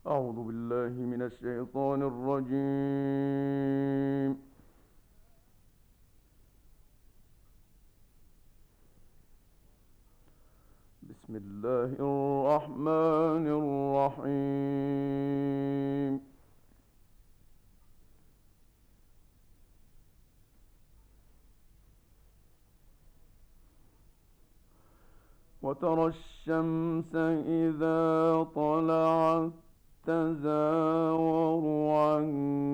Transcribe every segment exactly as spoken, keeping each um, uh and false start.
أعوذ بالله من الشيطان الرجيم. بسم الله الرحمن الرحيم. وترى الشمس إذا طلعت تزاور عن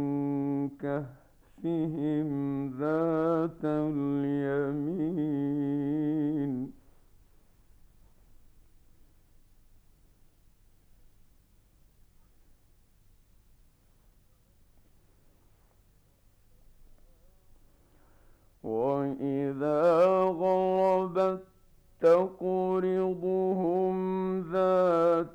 كهفهم ذات اليمين وإذا غربت تقرضهم ذات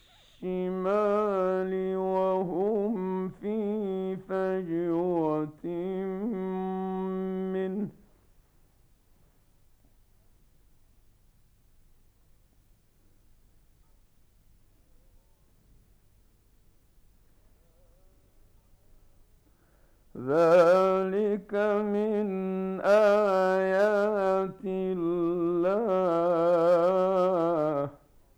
الشمال وهم في فجوة منه ذلك من آيات الله.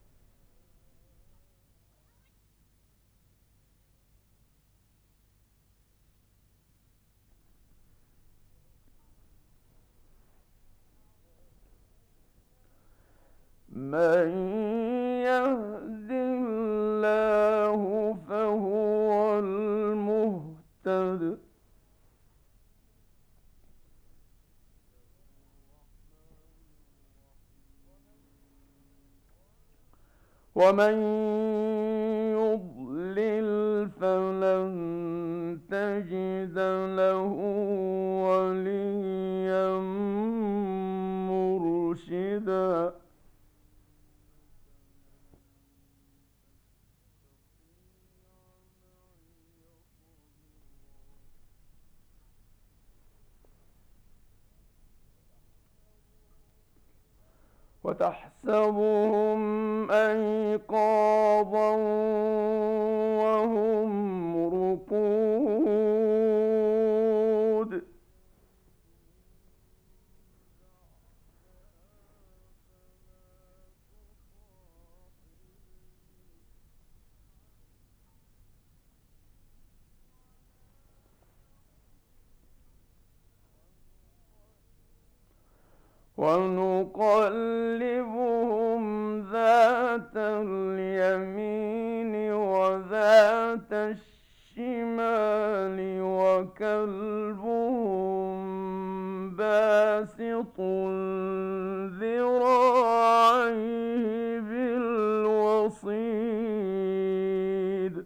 من يهد الله فهو المهتد ومن يضلل فلن تجد له وليا مرشدا. وتحسبهم أيقاظا وهم رقود ونقلبهم ذات اليمين وذات الشمال وكلبهم باسط ذراعيه بالوصيد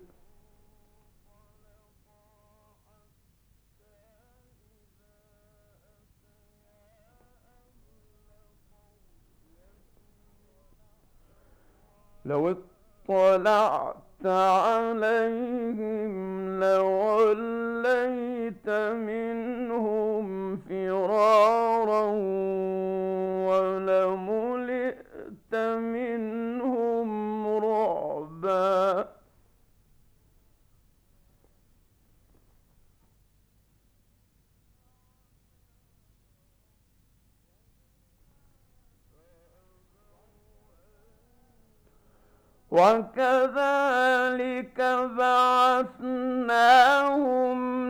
لو اطلعت عليهم لوليت منهم فرارا ولملئت منهم رعبا. وكذلك بعثناهم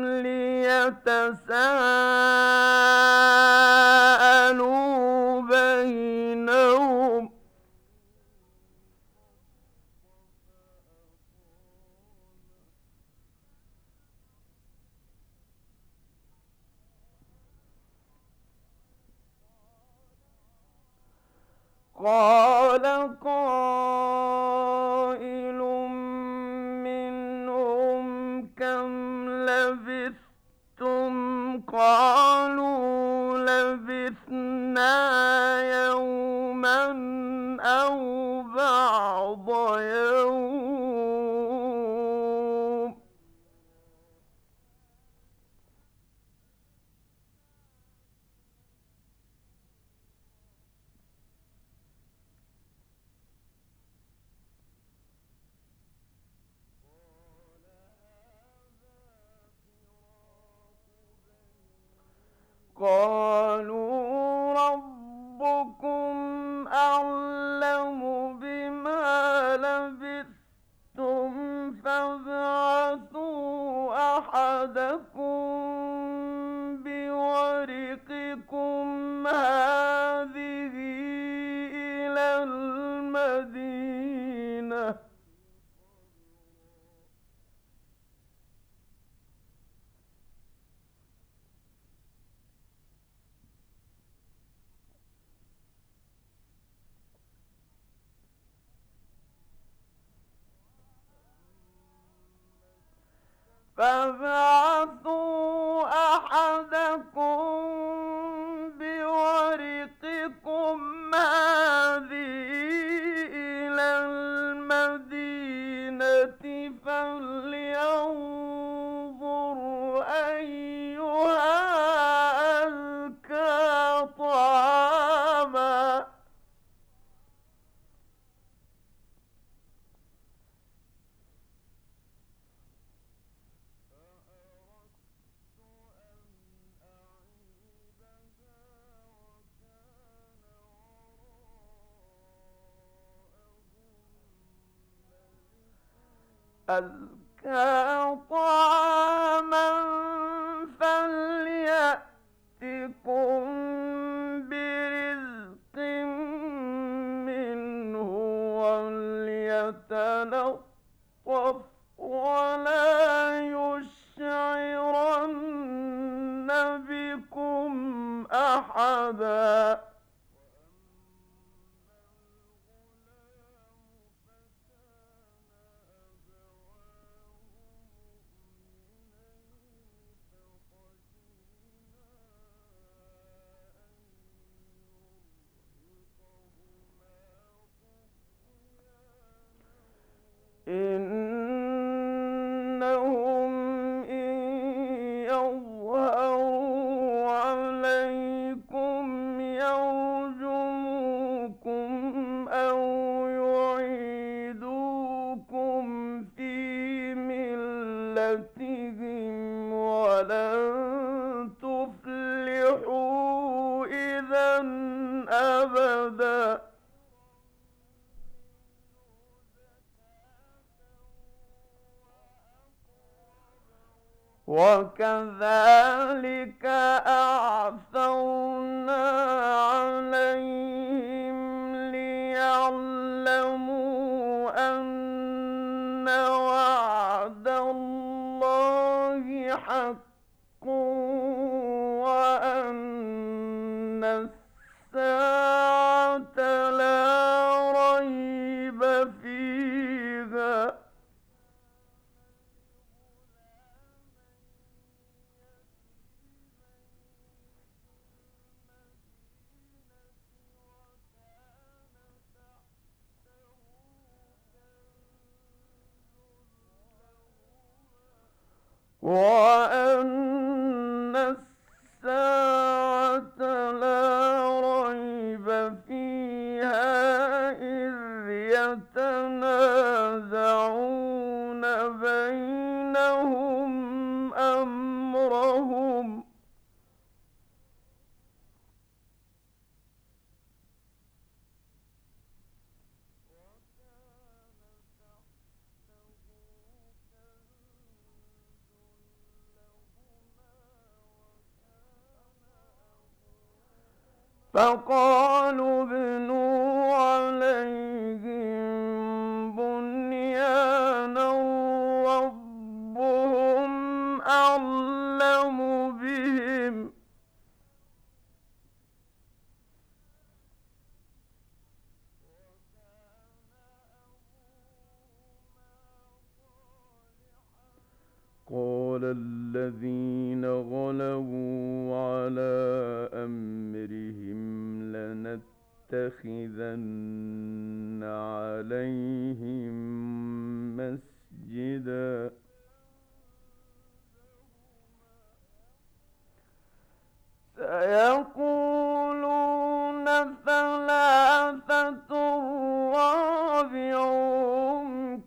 ليتساءلوا بينهم قال قائل منهم كم لبثتم قالوا لبثنا يوما أو بعض يوم أعلم بما لبثتم فابعثوا أحدكم بورقكم هذه إلى المدينة فابعثوا أحدكم بورقكم هذه إلى المدينة فلينظر أيها أزكى طعاما أزكى طعاما فليأتكم برزق منه وليتلطف ولا يشعرن بكم أحدا إنهم إن يظهروا عليكم يرجموكم أو يعيدوكم في ملتهم ولن تفلحوا إذا أبدا وكذلك أعثرنا عليهم ليعلموا أن وعد الله حق وأن الساعة لا ريب فيها وأن الساعة لا ريب فيها إذ يتنازعون بينهم أمرهم فقالوا ابنوا عليهم بنيانا ربهم أعلم بهم قال الذين غلبوا على أمرهم لنتخذن عليهم مسجدا سيقولون ثلاثة رابعهم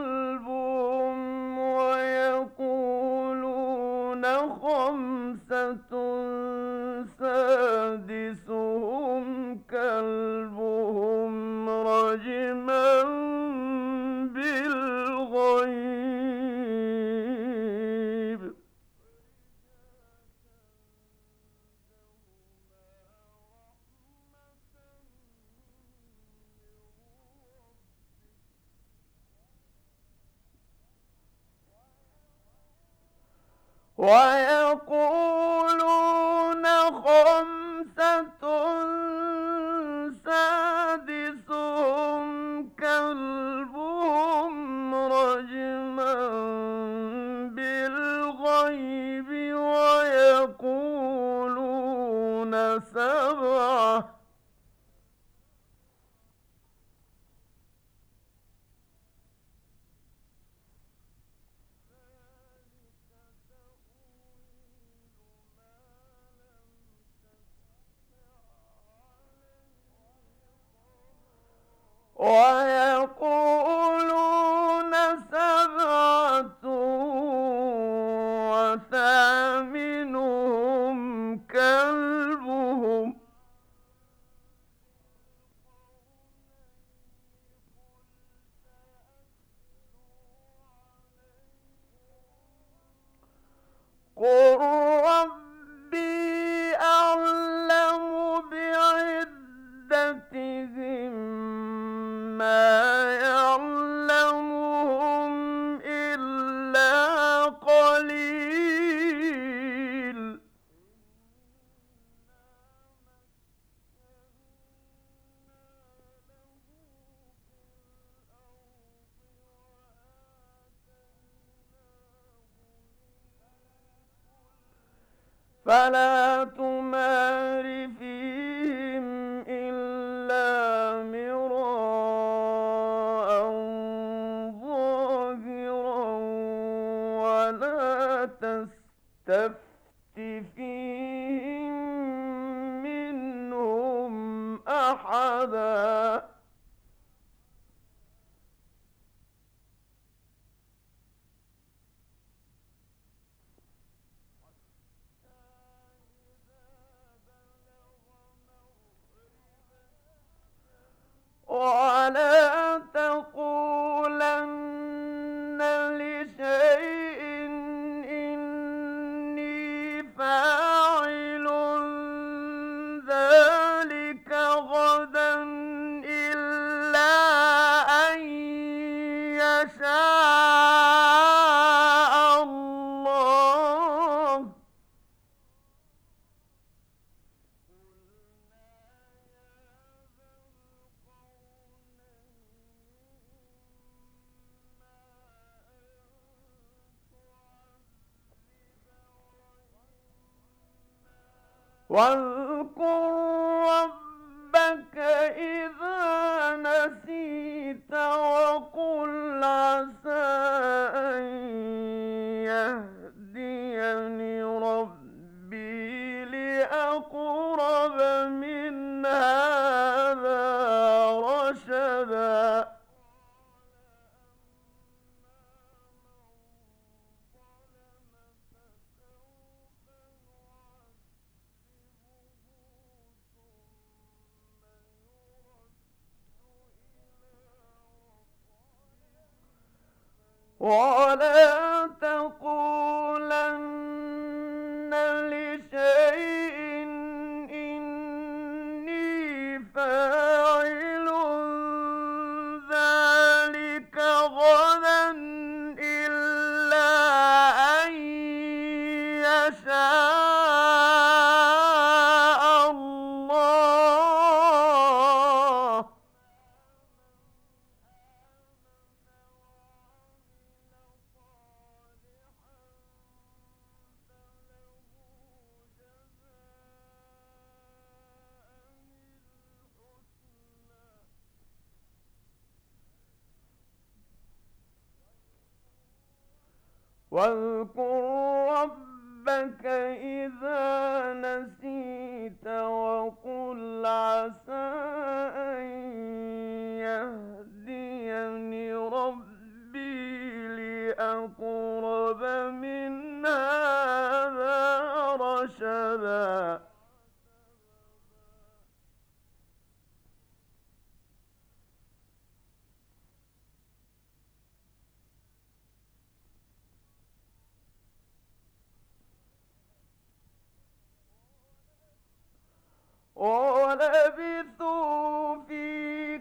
كلبهم ويقولون خمسة سادسهم كلبهم ويقولون خمسة سادسهم كلبهم رجما بالغيب ويقولون سبعة ويقولون سبعة وثامنهم كلبهم قل ربي أعلم بعدتهم ما يعلمهم إلا قليل فلا تمار فيهم إلا مراء ظاهرا ولا تستفت فيهم منهم أحدا ولا تقولن لشيء إني فاعل ذلك غدا إلا أن يشاء الله واذكر ربك إذا نسيت وقل عسى أن يهديني ربي لأقرب من هذا رشدا ولا تقولن لشيء إني فاعل ذلك غدا إلا أن يشاء الله واذكر ربك إذا نسيت وقل عسى أن يهديني ربي لأقرب من هذا رشدا ولبثوا في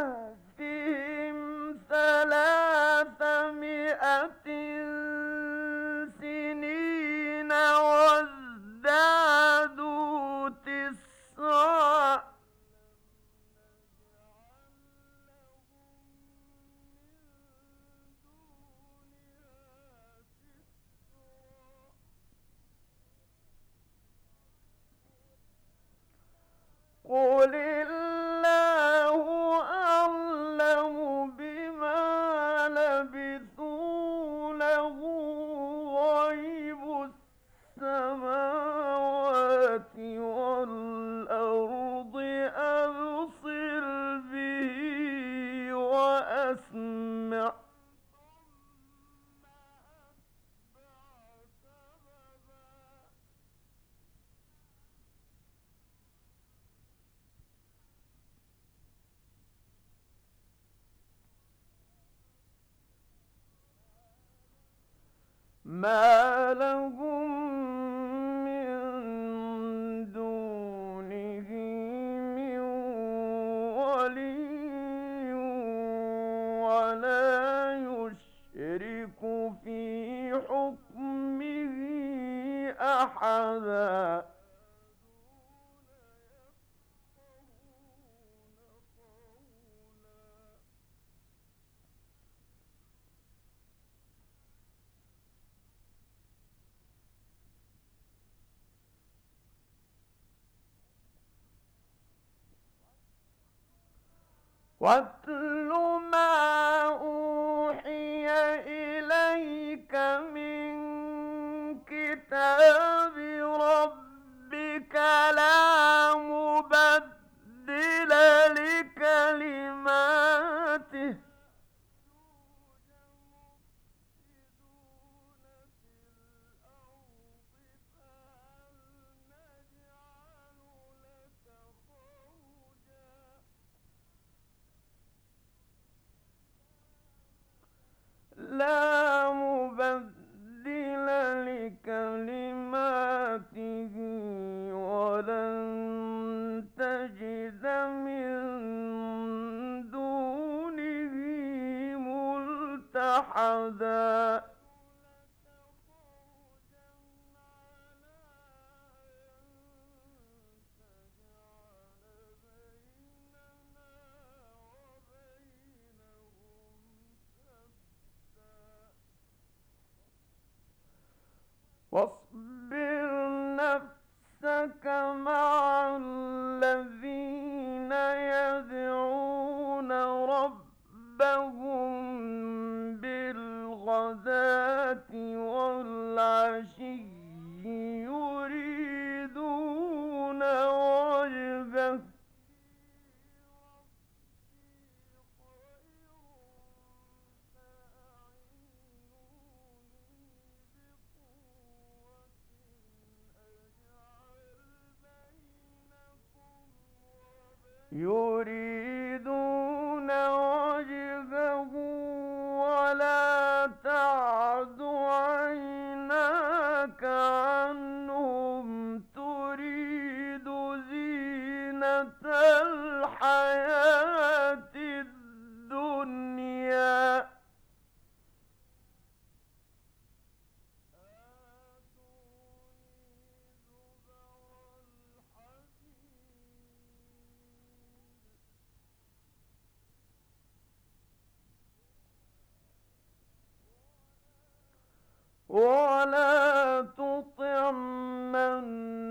كهفهم ثلاثمائة سنين أسمع ما لهم من دونه من ولي ولا يشرك في حكمه أحدا. واتل ما أوحي إليك من كتاب ربك لا مبدل لكلماته لا مبدل لكلماته ولن تجد من دونه ملتحدا. واصبر نفسك مع الذين يدعون ربهم بالغداة والعشي يريدون وجهه يريدون وجهه ولا تعد عيناك عنهم تريد زينة الحياة الدنيا. ولا تطع من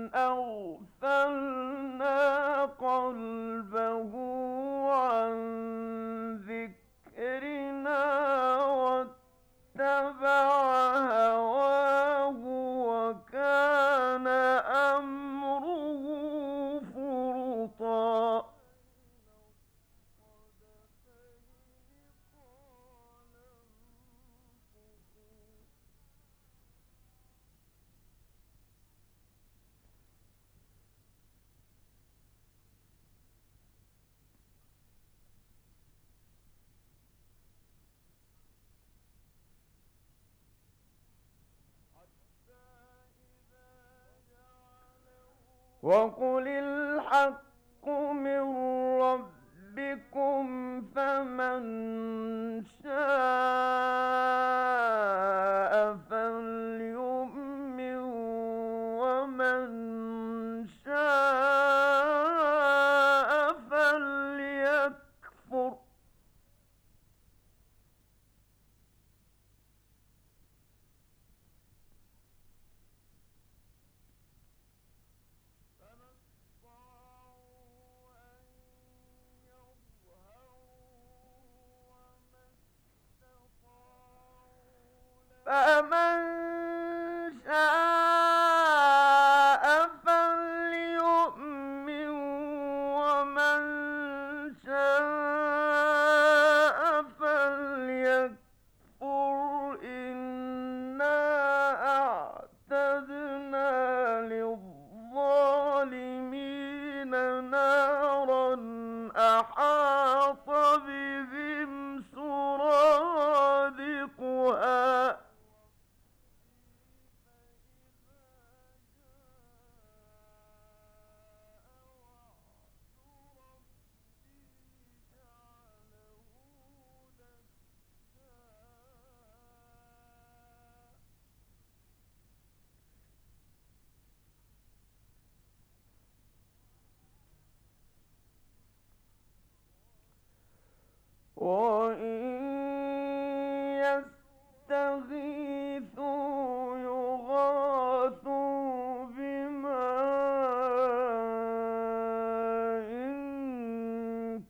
أغفلنا قلبه عن ذكرنا واتبع هواه وكان أمره فرطا. وقل الحق من ربكم فمن شاء فليؤمن ومن شاء فليكفر.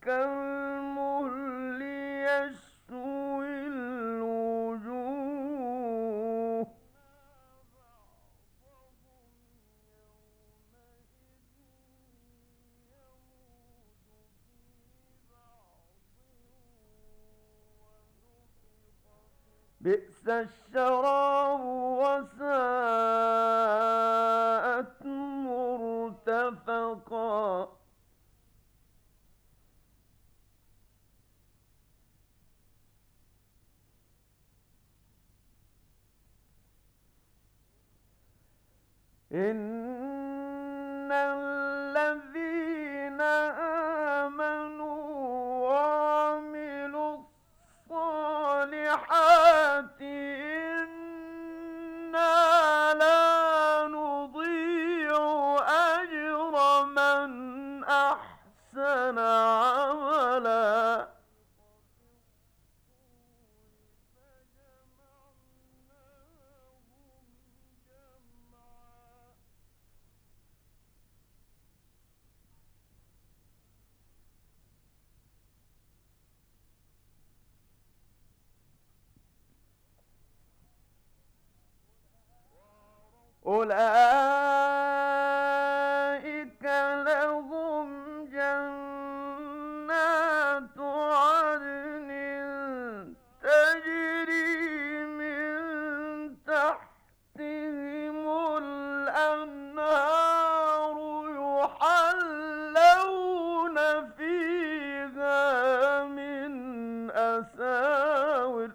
كالمهل يشوي الوجوه بئس الشراب وساءت مرتفقا إن الذين آمنوا وعملوا الصالحات إنا لا نضيع أجر من أحسن عملا أولئك لهم جنات عدن تجري من تحتهم الأنهار يحلون فيها من أساور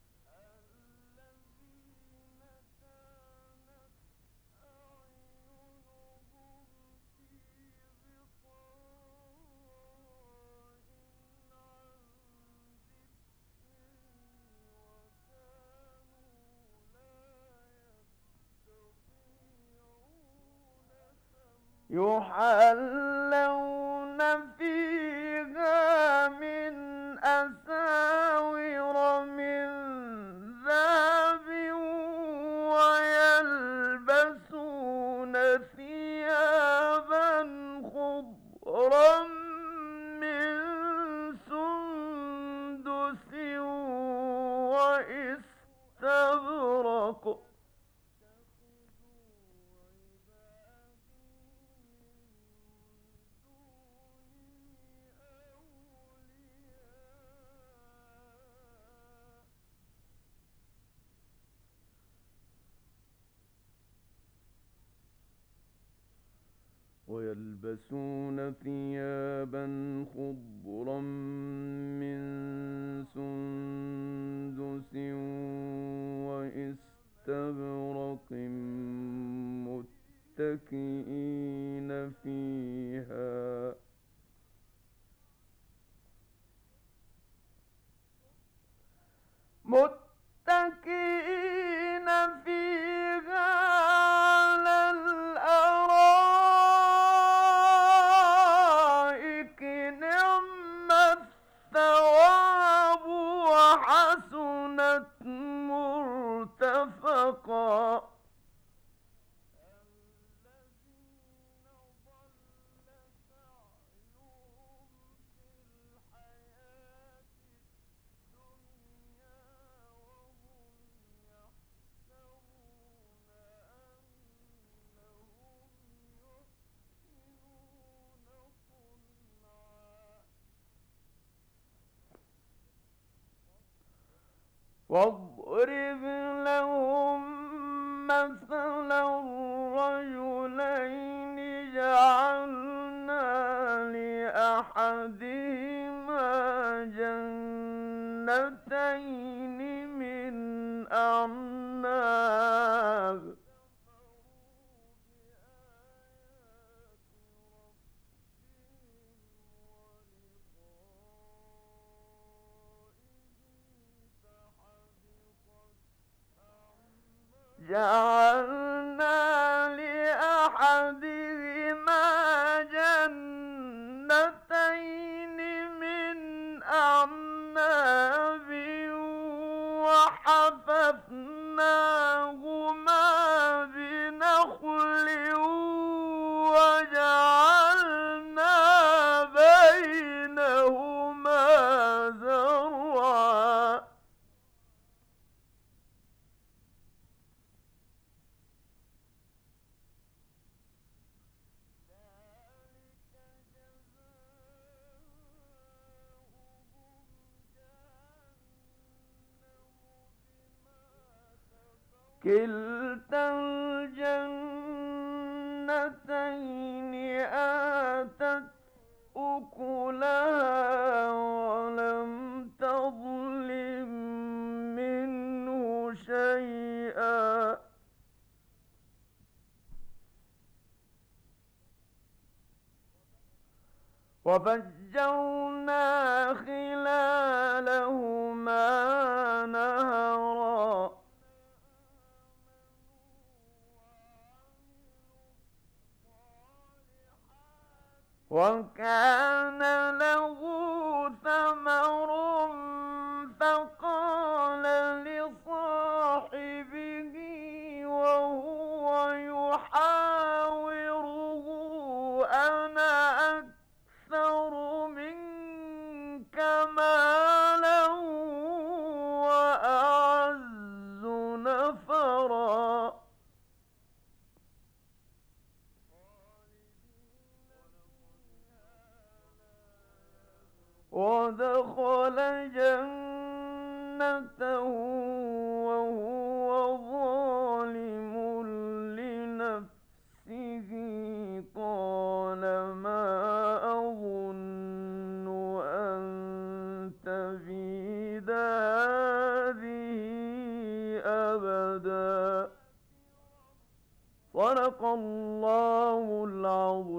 يحلون فيها من أساور من ذهب ويلبسون ثيابا خضرا من سندس وإستبرق ويلبسون ثيابا خضرا من سندس وإستبرق متكئين فيها متكئين فيها على الأرائك نعم الثواب وحسنت مرتفقا واضرب لهم مثلا رجلين جعلنا لأحدهما جنتين من أعناب جعلنا لأحدهما جنتين من أعناب وحففناهما بنخل وجعلنا بينهما كلتا الجنتين آتت أكلها ولم تظلم منه شيئا وفجرنا خلالهما نهرا وكان له ثمر فقال لصاحبه وهو يحاوره أنا أكثر منك مالا وأعز نفرا ودخل جنته وهو ظالم لنفسه قال ما أظن أن تبيد هذه أبدا صدق الله العظيم.